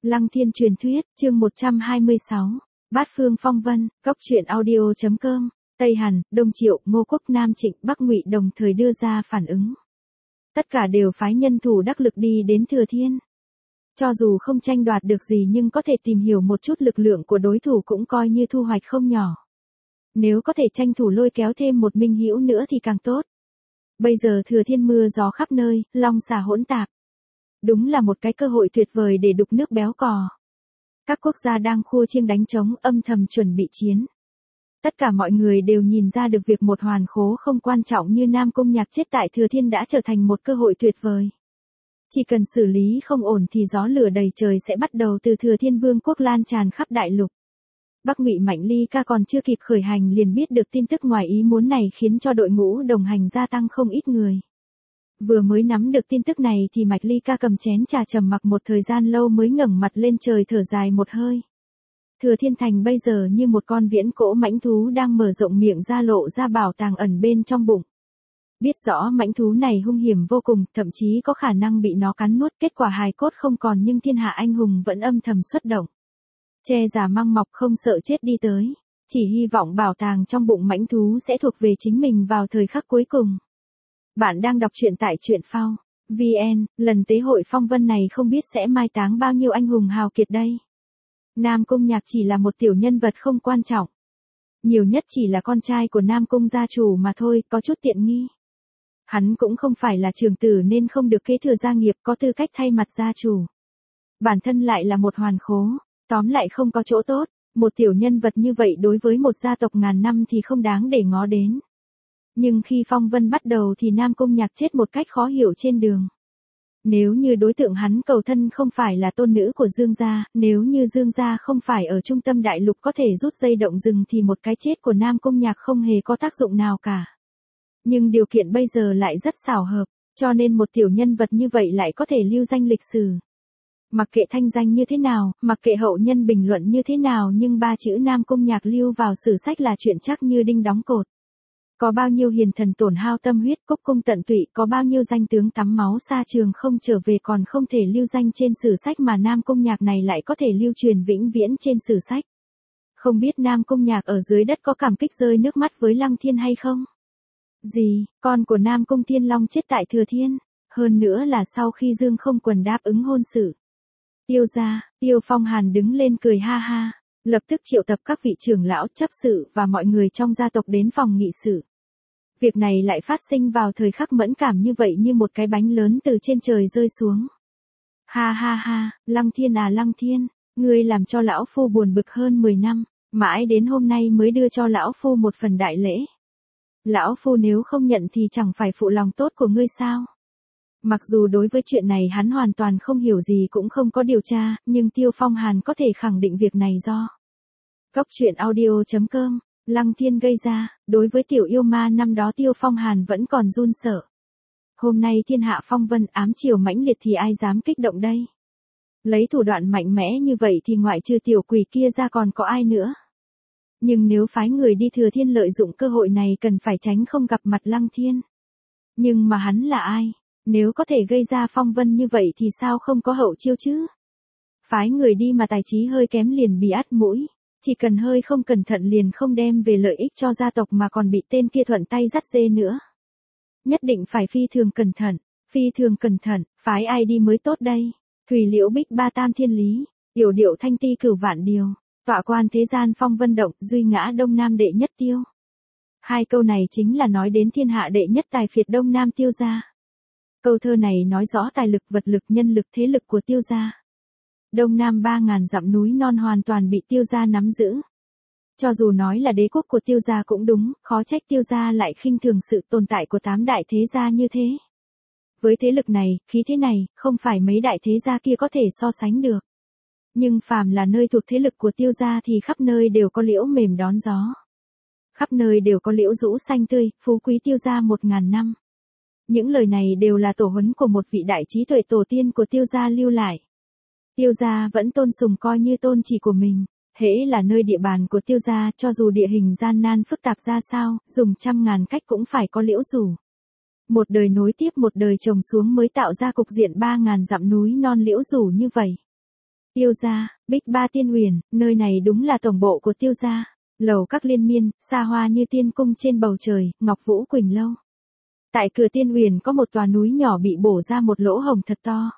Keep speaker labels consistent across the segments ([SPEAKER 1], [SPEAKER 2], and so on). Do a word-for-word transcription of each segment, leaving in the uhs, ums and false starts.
[SPEAKER 1] Lăng Thiên truyền thuyết, chương một trăm hai mươi sáu. Bát phương phong vân, cốc truyện audio chấm com, Tây Hàn, Đông Triệu, Ngô Quốc, Nam Trịnh, Bắc Ngụy đồng thời đưa ra phản ứng. Tất cả đều phái nhân thủ đắc lực đi đến Thừa Thiên. Cho dù không tranh đoạt được gì nhưng có thể tìm hiểu một chút lực lượng của đối thủ cũng coi như thu hoạch không nhỏ. Nếu có thể tranh thủ lôi kéo thêm một minh hữu nữa thì càng tốt. Bây giờ Thừa Thiên mưa gió khắp nơi, long xà hỗn tạp. Đúng là một cái cơ hội tuyệt vời để đục nước béo cò. Các quốc gia đang khua chiêng đánh trống âm thầm chuẩn bị chiến. Tất cả mọi người đều nhìn ra được việc một hoàn khố không quan trọng như Nam Cung Nhạc chết tại Thừa Thiên đã trở thành một cơ hội tuyệt vời. Chỉ cần xử lý không ổn thì gió lửa đầy trời sẽ bắt đầu từ Thừa Thiên Vương quốc lan tràn khắp đại lục. Bắc Ngụy Mạnh Ly Ca còn chưa kịp khởi hành liền biết được tin tức ngoài ý muốn này khiến cho đội ngũ đồng hành gia tăng không ít người. Vừa mới nắm được tin tức này thì Mạch Ly Ca cầm chén trà trầm mặc một thời gian lâu mới ngẩng mặt lên trời thở dài một hơi. Thừa Thiên Thành bây giờ như một con viễn cổ mãnh thú đang mở rộng miệng ra lộ ra bảo tàng ẩn bên trong bụng. Biết rõ mãnh thú này hung hiểm vô cùng, thậm chí có khả năng bị nó cắn nuốt, kết quả hài cốt không còn nhưng thiên hạ anh hùng vẫn âm thầm xuất động. Che giả mang mọc không sợ chết đi tới, chỉ hy vọng bảo tàng trong bụng mãnh thú sẽ thuộc về chính mình vào thời khắc cuối cùng. Bạn đang đọc truyện tại truyện phao chấm vn, lần tế hội phong vân này không biết sẽ mai táng bao nhiêu anh hùng hào kiệt đây. Nam Cung Nhạc chỉ là một tiểu nhân vật không quan trọng. Nhiều nhất chỉ là con trai của Nam Cung gia chủ mà thôi, có chút tiện nghi. Hắn cũng không phải là trưởng tử nên không được kế thừa gia nghiệp có tư cách thay mặt gia chủ. Bản thân lại là một hoàn khố, tóm lại không có chỗ tốt, một tiểu nhân vật như vậy đối với một gia tộc ngàn năm thì không đáng để ngó đến. Nhưng khi phong vân bắt đầu thì Nam Cung Nhạc chết một cách khó hiểu trên đường. Nếu như đối tượng hắn cầu thân không phải là tôn nữ của Dương gia, nếu như Dương gia không phải ở trung tâm đại lục có thể rút dây động rừng thì một cái chết của Nam Cung Nhạc không hề có tác dụng nào cả. Nhưng điều kiện bây giờ lại rất xảo hợp, cho nên một tiểu nhân vật như vậy lại có thể lưu danh lịch sử. Mặc kệ thanh danh như thế nào, mặc kệ hậu nhân bình luận như thế nào nhưng ba chữ Nam Cung Nhạc lưu vào sử sách là chuyện chắc như đinh đóng cột. Có bao nhiêu hiền thần tổn hao tâm huyết cúc cung tận tụy, có bao nhiêu danh tướng tắm máu xa trường không trở về còn không thể lưu danh trên sử sách mà Nam Cung Nhạc này lại có thể lưu truyền vĩnh viễn trên sử sách. Không biết Nam Cung Nhạc ở dưới đất có cảm kích rơi nước mắt với Lăng Thiên hay không? Gì, con của Nam Cung Thiên Long chết tại Thừa Thiên, hơn nữa là sau khi Dương Không Quần đáp ứng hôn sự. Tiêu gia, Tiêu Phong Hàn đứng lên cười ha ha. Lập tức triệu tập các vị trưởng lão chấp sự và mọi người trong gia tộc đến phòng nghị sự. Việc này lại phát sinh vào thời khắc mẫn cảm như vậy như một cái bánh lớn từ trên trời rơi xuống. Ha ha ha, Lăng Thiên à Lăng Thiên, ngươi làm cho lão phu buồn bực hơn mười năm, mãi đến hôm nay mới đưa cho lão phu một phần đại lễ. Lão phu nếu không nhận thì chẳng phải phụ lòng tốt của ngươi sao? Mặc dù đối với chuyện này hắn hoàn toàn không hiểu gì cũng không có điều tra, nhưng Tiêu Phong Hàn có thể khẳng định việc này do cốc truyện audio chấm com, Lăng Thiên gây ra. Đối với tiểu yêu ma năm đó Tiêu Phong Hàn vẫn còn run sợ. Hôm nay thiên hạ phong vân ám chiều mãnh liệt thì ai dám kích động đây? Lấy thủ đoạn mạnh mẽ như vậy thì ngoại trừ tiểu quỷ kia ra còn có ai nữa? Nhưng nếu phái người đi Thừa Thiên lợi dụng cơ hội này cần phải tránh không gặp mặt Lăng Thiên. Nhưng mà hắn là ai? Nếu có thể gây ra phong vân như vậy thì sao không có hậu chiêu chứ? Phái người đi mà tài trí hơi kém liền bị át mũi, chỉ cần hơi không cẩn thận liền không đem về lợi ích cho gia tộc mà còn bị tên kia thuận tay dắt dê nữa. Nhất định phải phi thường cẩn thận, phi thường cẩn thận, phái ai đi mới tốt đây? Thủy Liễu Bích Ba Tam Thiên Lý, Yểu Điệu Thanh Ti Cửu Vạn Điều, tọa quan thế gian phong vân động, duy ngã Đông Nam đệ nhất Tiêu. Hai câu này chính là nói đến thiên hạ đệ nhất tài phiệt Đông Nam Tiêu gia. Câu thơ này nói rõ tài lực, vật lực, nhân lực, thế lực của Tiêu gia. Đông Nam ba ngàn dặm núi non hoàn toàn bị Tiêu gia nắm giữ. Cho dù nói là đế quốc của Tiêu gia cũng đúng, khó trách Tiêu gia lại khinh thường sự tồn tại của tám đại thế gia như thế. Với thế lực này, khí thế này, không phải mấy đại thế gia kia có thể so sánh được. Nhưng phàm là nơi thuộc thế lực của Tiêu gia thì khắp nơi đều có liễu mềm đón gió. Khắp nơi đều có liễu rũ xanh tươi, phú quý Tiêu gia một ngàn năm. Những lời này đều là tổ huấn của một vị đại trí tuệ tổ tiên của Tiêu gia lưu lại. Tiêu gia vẫn tôn sùng coi như tôn chỉ của mình, hễ là nơi địa bàn của Tiêu gia cho dù địa hình gian nan phức tạp ra sao, dùng trăm ngàn cách cũng phải có liễu rủ. Một đời nối tiếp một đời trồng xuống mới tạo ra cục diện ba ngàn dặm núi non liễu rủ như vậy. Tiêu gia, Bích Ba Tiên Uyển, nơi này đúng là tổng bộ của Tiêu gia. Lầu các liên miên, xa hoa như tiên cung trên bầu trời, Ngọc Vũ Quỳnh lâu. Tại cửa Tiên Uyển có một tòa núi nhỏ bị bổ ra một lỗ hổng thật to.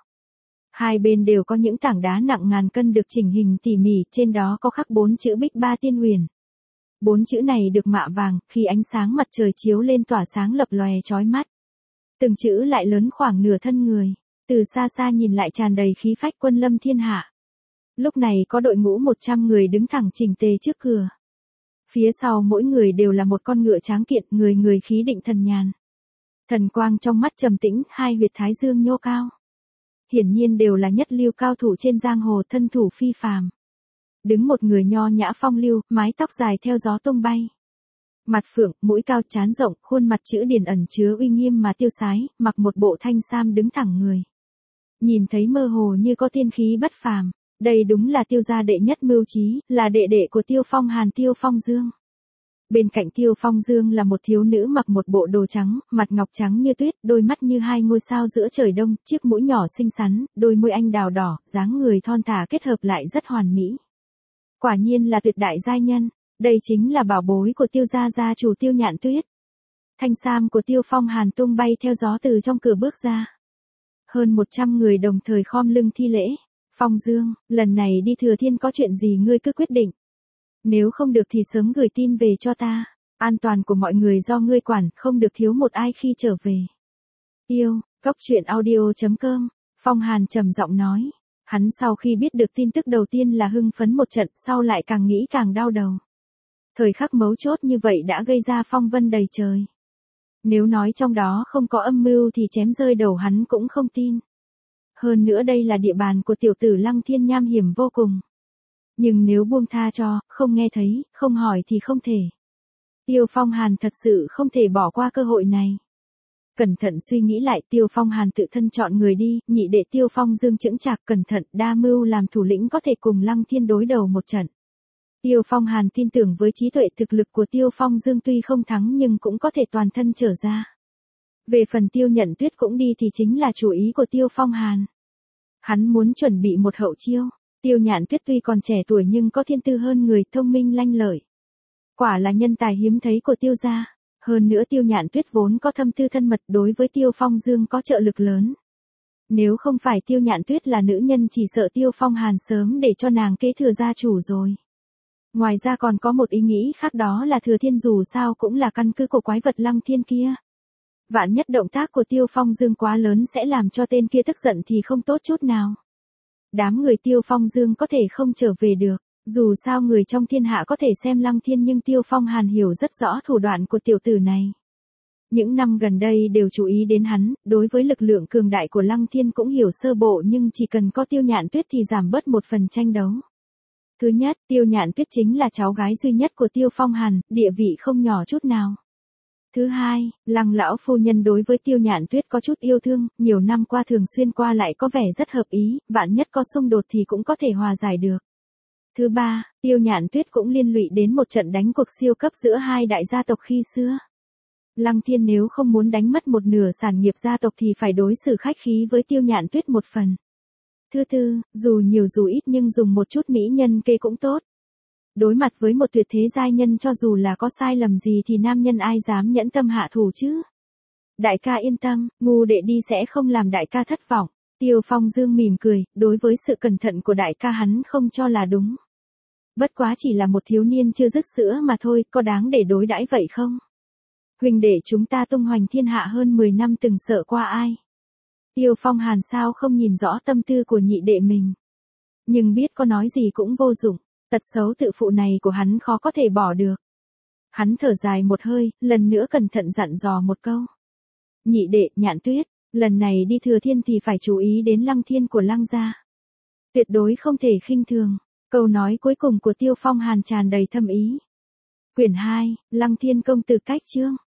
[SPEAKER 1] Hai bên đều có những tảng đá nặng ngàn cân được chỉnh hình tỉ mỉ, trên đó có khắc bốn chữ Bích Ba Tiên Uyển. Bốn chữ này được mạ vàng, khi ánh sáng mặt trời chiếu lên tỏa sáng lập lòe chói mắt. Từng chữ lại lớn khoảng nửa thân người, từ xa xa nhìn lại tràn đầy khí phách quân lâm thiên hạ. Lúc này có đội ngũ một trăm người đứng thẳng chỉnh tề trước cửa. Phía sau mỗi người đều là một con ngựa tráng kiện, người người khí định thần nhàn. Thần quang trong mắt trầm tĩnh, hai huyệt thái dương nhô cao. Hiển nhiên đều là nhất lưu cao thủ trên giang hồ, thân thủ phi phàm. Đứng một người nho nhã phong lưu, mái tóc dài theo gió tung bay. Mặt phượng, mũi cao trán rộng, khuôn mặt chữ điển ẩn chứa uy nghiêm mà tiêu sái, mặc một bộ thanh sam đứng thẳng người. Nhìn thấy mơ hồ như có tiên khí bất phàm. Đây đúng là Tiêu gia đệ nhất mưu trí, là đệ đệ của Tiêu Phong Hàn Tiêu Phong Dương. Bên cạnh Tiêu Phong Dương là một thiếu nữ mặc một bộ đồ trắng, mặt ngọc trắng như tuyết, đôi mắt như hai ngôi sao giữa trời đông, chiếc mũi nhỏ xinh xắn, đôi môi anh đào đỏ, dáng người thon thả kết hợp lại rất hoàn mỹ. Quả nhiên là tuyệt đại giai nhân, đây chính là bảo bối của Tiêu gia gia chủ Tiêu Nhạn Tuyết. Thanh sam của Tiêu Phong Hàn tung bay theo gió từ trong cửa bước ra. Hơn một trăm người đồng thời khom lưng thi lễ. Phong Dương, lần này đi Thừa Thiên có chuyện gì ngươi cứ quyết định. Nếu không được thì sớm gửi tin về cho ta. An toàn của mọi người do ngươi quản, không được thiếu một ai khi trở về. Yêu, Cốc Truyện Audio chấm com, Phong Hàn trầm giọng nói. Hắn sau khi biết được tin tức đầu tiên là hưng phấn một trận, sau lại càng nghĩ càng đau đầu. Thời khắc mấu chốt như vậy đã gây ra phong vân đầy trời. Nếu nói trong đó không có âm mưu thì chém rơi đầu hắn cũng không tin. Hơn nữa đây là địa bàn của tiểu tử Lăng Thiên nham hiểm vô cùng. Nhưng nếu buông tha cho, không nghe thấy, không hỏi thì không thể. Tiêu Phong Hàn thật sự không thể bỏ qua cơ hội này. Cẩn thận suy nghĩ lại, Tiêu Phong Hàn tự thân chọn người đi, nhị đệ Tiêu Phong Dương chững chạc cẩn thận, đa mưu làm thủ lĩnh có thể cùng Lăng Thiên đối đầu một trận. Tiêu Phong Hàn tin tưởng với trí tuệ thực lực của Tiêu Phong Dương tuy không thắng nhưng cũng có thể toàn thân trở ra. Về phần Tiêu Nhận Tuyết cũng đi thì chính là chủ ý của Tiêu Phong Hàn. Hắn muốn chuẩn bị một hậu chiêu. Tiêu Nhạn Tuyết tuy còn trẻ tuổi nhưng có thiên tư hơn người, thông minh lanh lợi. Quả là nhân tài hiếm thấy của Tiêu gia. Hơn nữa Tiêu Nhạn Tuyết vốn có thâm tư thân mật, đối với Tiêu Phong Dương có trợ lực lớn. Nếu không phải Tiêu Nhạn Tuyết là nữ nhân chỉ sợ Tiêu Phong Hàn sớm để cho nàng kế thừa gia chủ rồi. Ngoài ra còn có một ý nghĩ khác, đó là Thừa Thiên dù sao cũng là căn cứ của quái vật Lăng Thiên kia. Vạn nhất động tác của Tiêu Phong Dương quá lớn sẽ làm cho tên kia tức giận thì không tốt chút nào. Đám người Tiêu Phong Dương có thể không trở về được, dù sao người trong thiên hạ có thể xem Lăng Thiên nhưng Tiêu Phong Hàn hiểu rất rõ thủ đoạn của tiểu tử này. Những năm gần đây đều chú ý đến hắn, đối với lực lượng cường đại của Lăng Thiên cũng hiểu sơ bộ nhưng chỉ cần có Tiêu Nhạn Tuyết thì giảm bớt một phần tranh đấu. Thứ nhất, Tiêu Nhạn Tuyết chính là cháu gái duy nhất của Tiêu Phong Hàn, địa vị không nhỏ chút nào. Thứ hai, Lăng lão phu nhân đối với Tiêu Nhạn Tuyết có chút yêu thương, nhiều năm qua thường xuyên qua lại có vẻ rất hợp ý, vạn nhất có xung đột thì cũng có thể hòa giải được. Thứ ba, Tiêu Nhạn Tuyết cũng liên lụy đến một trận đánh cuộc siêu cấp giữa hai đại gia tộc khi xưa. Lăng Thiên nếu không muốn đánh mất một nửa sản nghiệp gia tộc thì phải đối xử khách khí với Tiêu Nhạn Tuyết một phần. Thứ tư, dù nhiều dù ít nhưng dùng một chút mỹ nhân kê cũng tốt. Đối mặt với một tuyệt thế giai nhân cho dù là có sai lầm gì thì nam nhân ai dám nhẫn tâm hạ thủ chứ. Đại ca yên tâm, ngu đệ đi sẽ không làm đại ca thất vọng. Tiêu Phong Dương mỉm cười, đối với sự cẩn thận của đại ca hắn không cho là đúng. Bất quá chỉ là một thiếu niên chưa dứt sữa mà thôi, có đáng để đối đãi vậy không? Huynh đệ chúng ta tung hoành thiên hạ hơn mười năm từng sợ qua ai? Tiêu Phong Hàn sao không nhìn rõ tâm tư của nhị đệ mình. Nhưng biết có nói gì cũng vô dụng, tật xấu tự phụ này của hắn khó có thể bỏ được. Hắn thở dài một hơi, lần nữa cẩn thận dặn dò một câu. Nhị đệ, Nhạn Tuyết, lần này đi Thừa Thiên thì phải chú ý đến Lăng Thiên của Lăng gia. Tuyệt đối không thể khinh thường. Câu nói cuối cùng của Tiêu Phong Hàn tràn đầy thâm ý. Quyển hai, Lăng Thiên công tử cách chương.